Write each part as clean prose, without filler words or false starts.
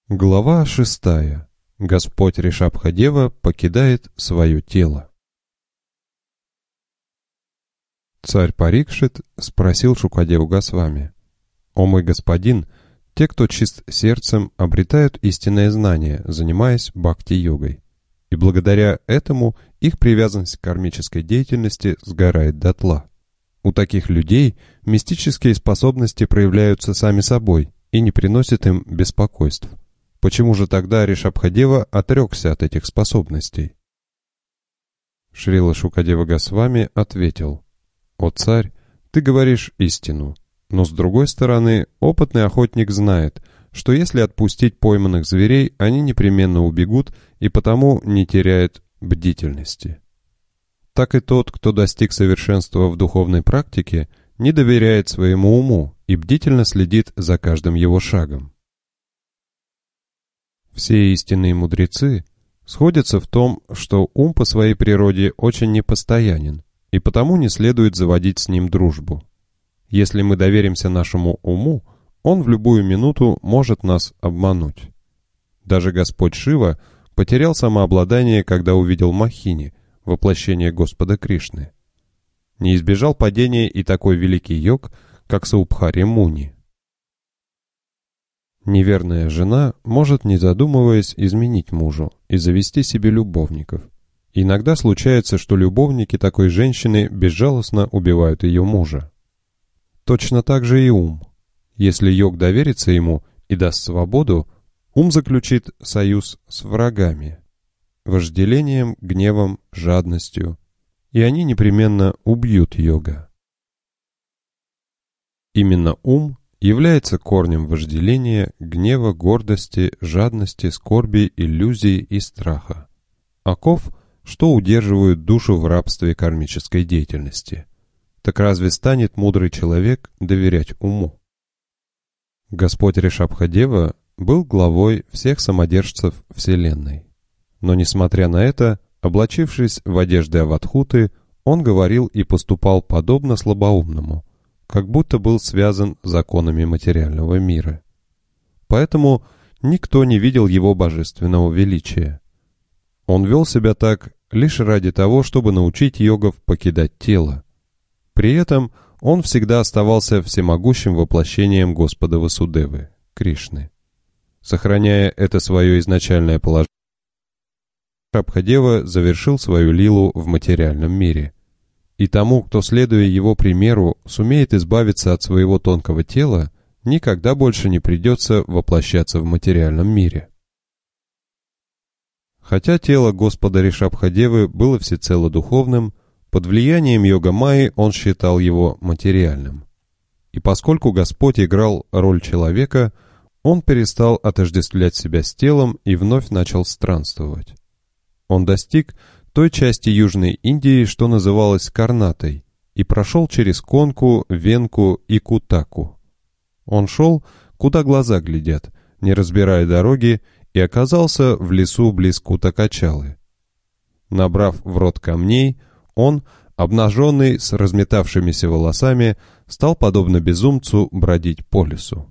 Глава 6. Господь Ришабха-дева покидает свое тело. Царь Парикшит спросил Шукадеву Госвами: «О мой господин, те, кто чист сердцем, обретают истинное знание, занимаясь бхакти-йогой, и благодаря этому их привязанность к кармической деятельности сгорает дотла. У таких людей мистические способности проявляются сами собой и не приносят им беспокойств. Почему же тогда Ришабха-дева отрекся от этих способностей?» Шрила Шукадева Госвами ответил: «О царь, ты говоришь истину, но с другой стороны, опытный охотник знает, что если отпустить пойманных зверей, они непременно убегут и потому не теряют бдительности. Так и тот, кто достиг совершенства в духовной практике, не доверяет своему уму и бдительно следит за каждым его шагом. Все истинные мудрецы сходятся в том, что ум по своей природе очень непостоянен, и потому не следует заводить с ним дружбу. Если мы доверимся нашему уму, он в любую минуту может нас обмануть. Даже Господь Шива потерял самообладание, когда увидел Мохини, воплощение Господа Кришны. Не избежал падения и такой великий йог, как Саубхари Муни. Неверная жена может, не задумываясь, изменить мужу и завести себе любовников. Иногда случается, что любовники такой женщины безжалостно убивают ее мужа. Точно так же и ум. Если йог доверится ему и даст свободу, ум заключит союз с врагами, вожделением, гневом, жадностью, и они непременно убьют йога. Именно ум является корнем вожделения, гнева, гордости, жадности, скорби, иллюзий и страха. Оков, что удерживают душу в рабстве кармической деятельности. Так разве станет мудрый человек доверять уму? Господь Ришабха-дева был главой всех самодержцев Вселенной. Но, несмотря на это, облачившись в одежды Аватхуты, он говорил и поступал подобно слабоумному, как будто был связан законами материального мира. Поэтому никто не видел его божественного величия. Он вел себя так лишь ради того, чтобы научить йогов покидать тело. При этом он всегда оставался всемогущим воплощением Господа Васудевы, Кришны. Сохраняя это свое изначальное положение, Ришабха-дева завершил свою лилу в материальном мире. И тому, кто, следуя его примеру, сумеет избавиться от своего тонкого тела, никогда больше не придется воплощаться в материальном мире. Хотя тело Господа Ришабха-девы было всецело духовным, под влиянием йога-майи он считал его материальным. И поскольку Господь играл роль человека, он перестал отождествлять себя с телом и вновь начал странствовать. Он достиг той части Южной Индии, что называлась Карнатой, и прошел через Конку, Венку и Кутаку. Он шел, куда глаза глядят, не разбирая дороги, и оказался в лесу близ Кутакачалы. Набрав в рот камней, он, обнаженный с разметавшимися волосами, стал, подобно безумцу, бродить по лесу.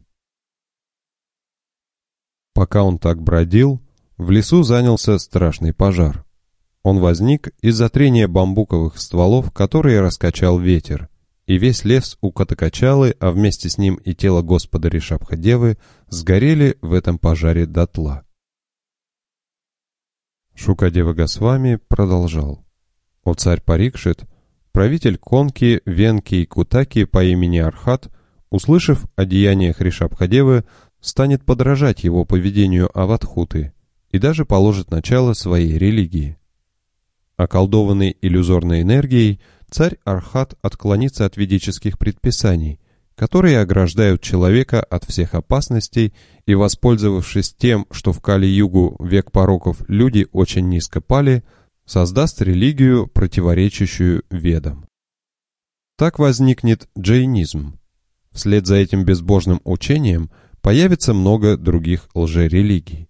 Пока он так бродил, в лесу занялся страшный пожар. Он возник из-за трения бамбуковых стволов, которые раскачал ветер, и весь лес у Кутакачалы, а вместе с ним и тело Господа Ришабха-девы, сгорели в этом пожаре дотла. Шукадева Госвами продолжал: «О царь Парикшит, правитель Конки, Венки и Кутаки по имени Архат, услышав о деяниях Ришабха-девы, станет подражать его поведению Аватхуты и даже положит начало своей религии. Околдованный иллюзорной энергией, царь Архат отклонится от ведических предписаний, которые ограждают человека от всех опасностей, и, воспользовавшись тем, что в Кали-югу, век пороков, люди очень низко пали, создаст религию, противоречащую ведам. Так возникнет джайнизм. Вслед за этим безбожным учением появится много других лжерелигий.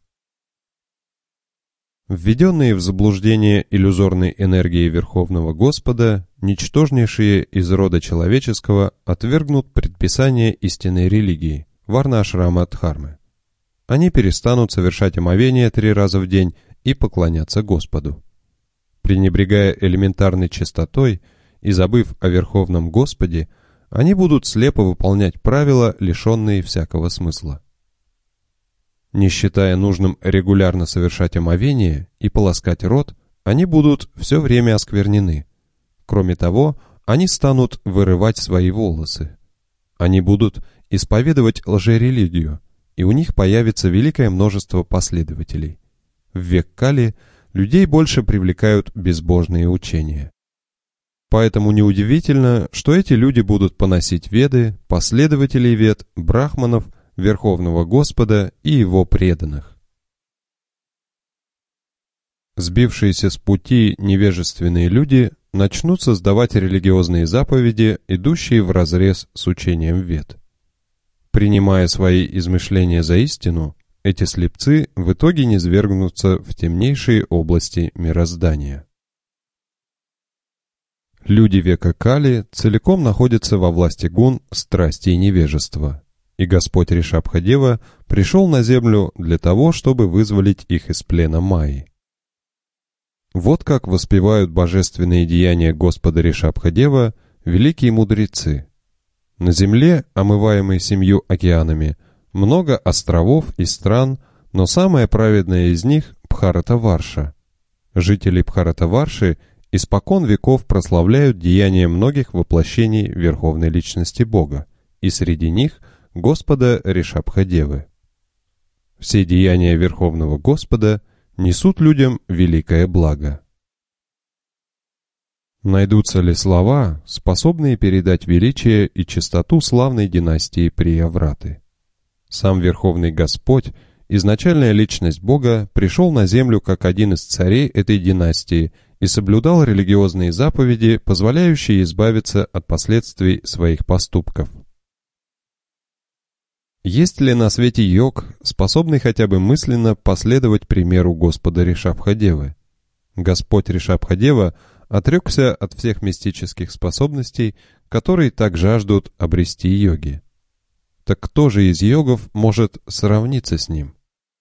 Введенные в заблуждение иллюзорной энергией Верховного Господа, ничтожнейшие из рода человеческого отвергнут предписание истинной религии, варна-ашрама Дхармы. они перестанут совершать омовение 3 раза в день и поклоняться Господу. Пренебрегая элементарной чистотой и забыв о Верховном Господе, они будут слепо выполнять правила, лишенные всякого смысла. Не считая нужным регулярно совершать омовение и полоскать рот, они будут все время осквернены. Кроме того, они станут вырывать свои волосы. Они будут исповедовать лжерелигию, и у них появится великое множество последователей. В век Кали людей больше привлекают безбожные учения. Поэтому неудивительно, что эти люди будут поносить веды, последователей вед, брахманов, Верховного Господа и Его преданных. Сбившиеся с пути невежественные люди начнут создавать религиозные заповеди, идущие вразрез с учением вед. Принимая свои измышления за истину, эти слепцы в итоге низвергнутся в темнейшие области мироздания. Люди века Кали целиком находятся во власти гун, страсти и невежества, и Господь Ришабха-дева пришел на землю для того, чтобы вызволить их из плена Майи. Вот как воспевают божественные деяния Господа Ришабха-дева великие мудрецы. На земле, омываемой 7 океанами, много островов и стран, но самая праведная из них – Бхарата-варша. Жители Бхарата-варши испокон веков прославляют деяния многих воплощений Верховной Личности Бога, и среди них – Господа Ришабха-девы. Все деяния Верховного Господа несут людям великое благо. Найдутся ли слова, способные передать величие и чистоту славной династии Приявраты? Сам Верховный Господь, изначальная личность Бога, пришел на землю как один из царей этой династии и соблюдал религиозные заповеди, позволяющие избавиться от последствий своих поступков. Есть ли на свете йог, способный хотя бы мысленно последовать примеру Господа Ришабха-девы? Господь Ришабха-дева отрекся от всех мистических способностей, которые так жаждут обрести йоги. Так кто же из йогов может сравниться с ним?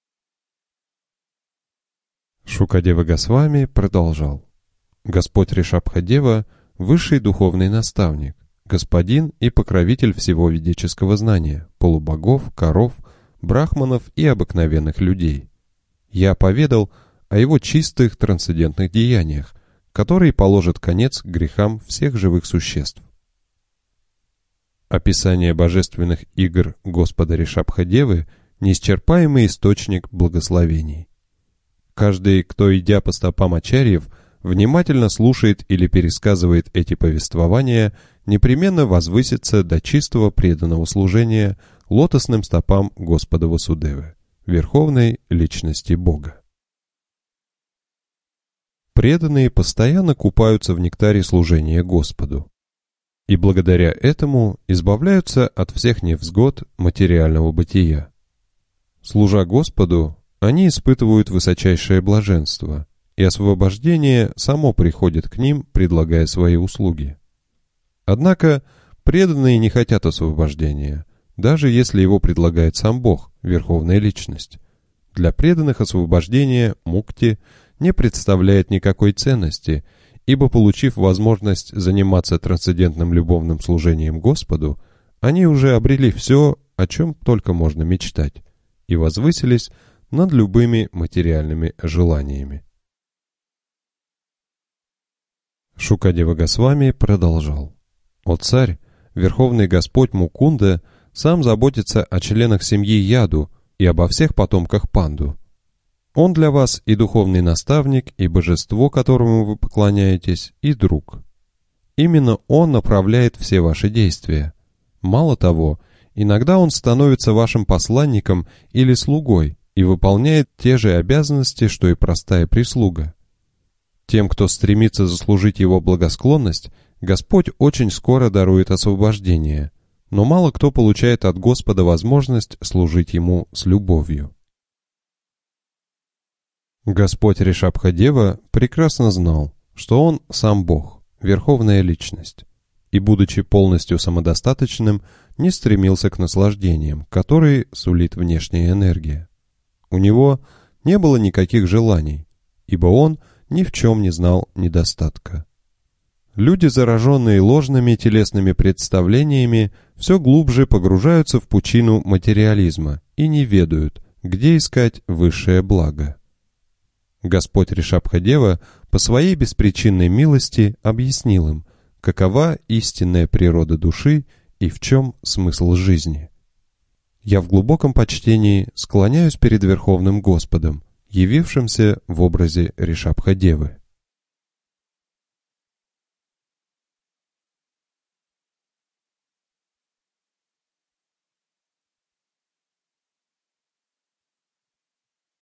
Шукадева Госвами продолжал. Господь Ришабха-дева – высший духовный наставник, господин и покровитель всего ведического знания, полубогов, коров, брахманов и обыкновенных людей. Я поведал о его чистых трансцендентных деяниях, которые положат конец грехам всех живых существ. Описание божественных игр Господа Ришабха-девы – неисчерпаемый источник благословений. Каждый, кто, идя по стопам ачарьев, внимательно слушает или пересказывает эти повествования, непременно возвысится до чистого преданного служения лотосным стопам Господа Васудевы, Верховной Личности Бога. Преданные постоянно купаются в нектаре служения Господу, и благодаря этому избавляются от всех невзгод материального бытия. Служа Господу, они испытывают высочайшее блаженство, и освобождение само приходит к ним, предлагая свои услуги. Однако преданные не хотят освобождения, даже если его предлагает сам Бог, Верховная Личность. Для преданных освобождение, мукти, не представляет никакой ценности, ибо, получив возможность заниматься трансцендентным любовным служением Господу, они уже обрели все, о чем только можно мечтать, и возвысились над любыми материальными желаниями. Шукадева Госвами продолжал. «О царь, Верховный Господь Мукунда сам заботится о членах семьи Яду и обо всех потомках Панду. Он для вас и духовный наставник, и божество, которому вы поклоняетесь, и друг. Именно он направляет все ваши действия. Мало того, иногда он становится вашим посланником или слугой и выполняет те же обязанности, что и простая прислуга. Тем, кто стремится заслужить его благосклонность, Господь очень скоро дарует освобождение, но мало кто получает от Господа возможность служить ему с любовью. Господь Ришабха-дева прекрасно знал, что он сам Бог, Верховная Личность, и, будучи полностью самодостаточным, не стремился к наслаждениям, которые сулит внешняя энергия. У него не было никаких желаний, ибо он ни в чем не знал недостатка. Люди, зараженные ложными телесными представлениями, все глубже погружаются в пучину материализма и не ведают, где искать высшее благо. Господь Ришабха-дева по своей беспричинной милости объяснил им, какова истинная природа души и в чем смысл жизни. Я в глубоком почтении склоняюсь перед Верховным Господом, явившимся в образе Ришабха-девы.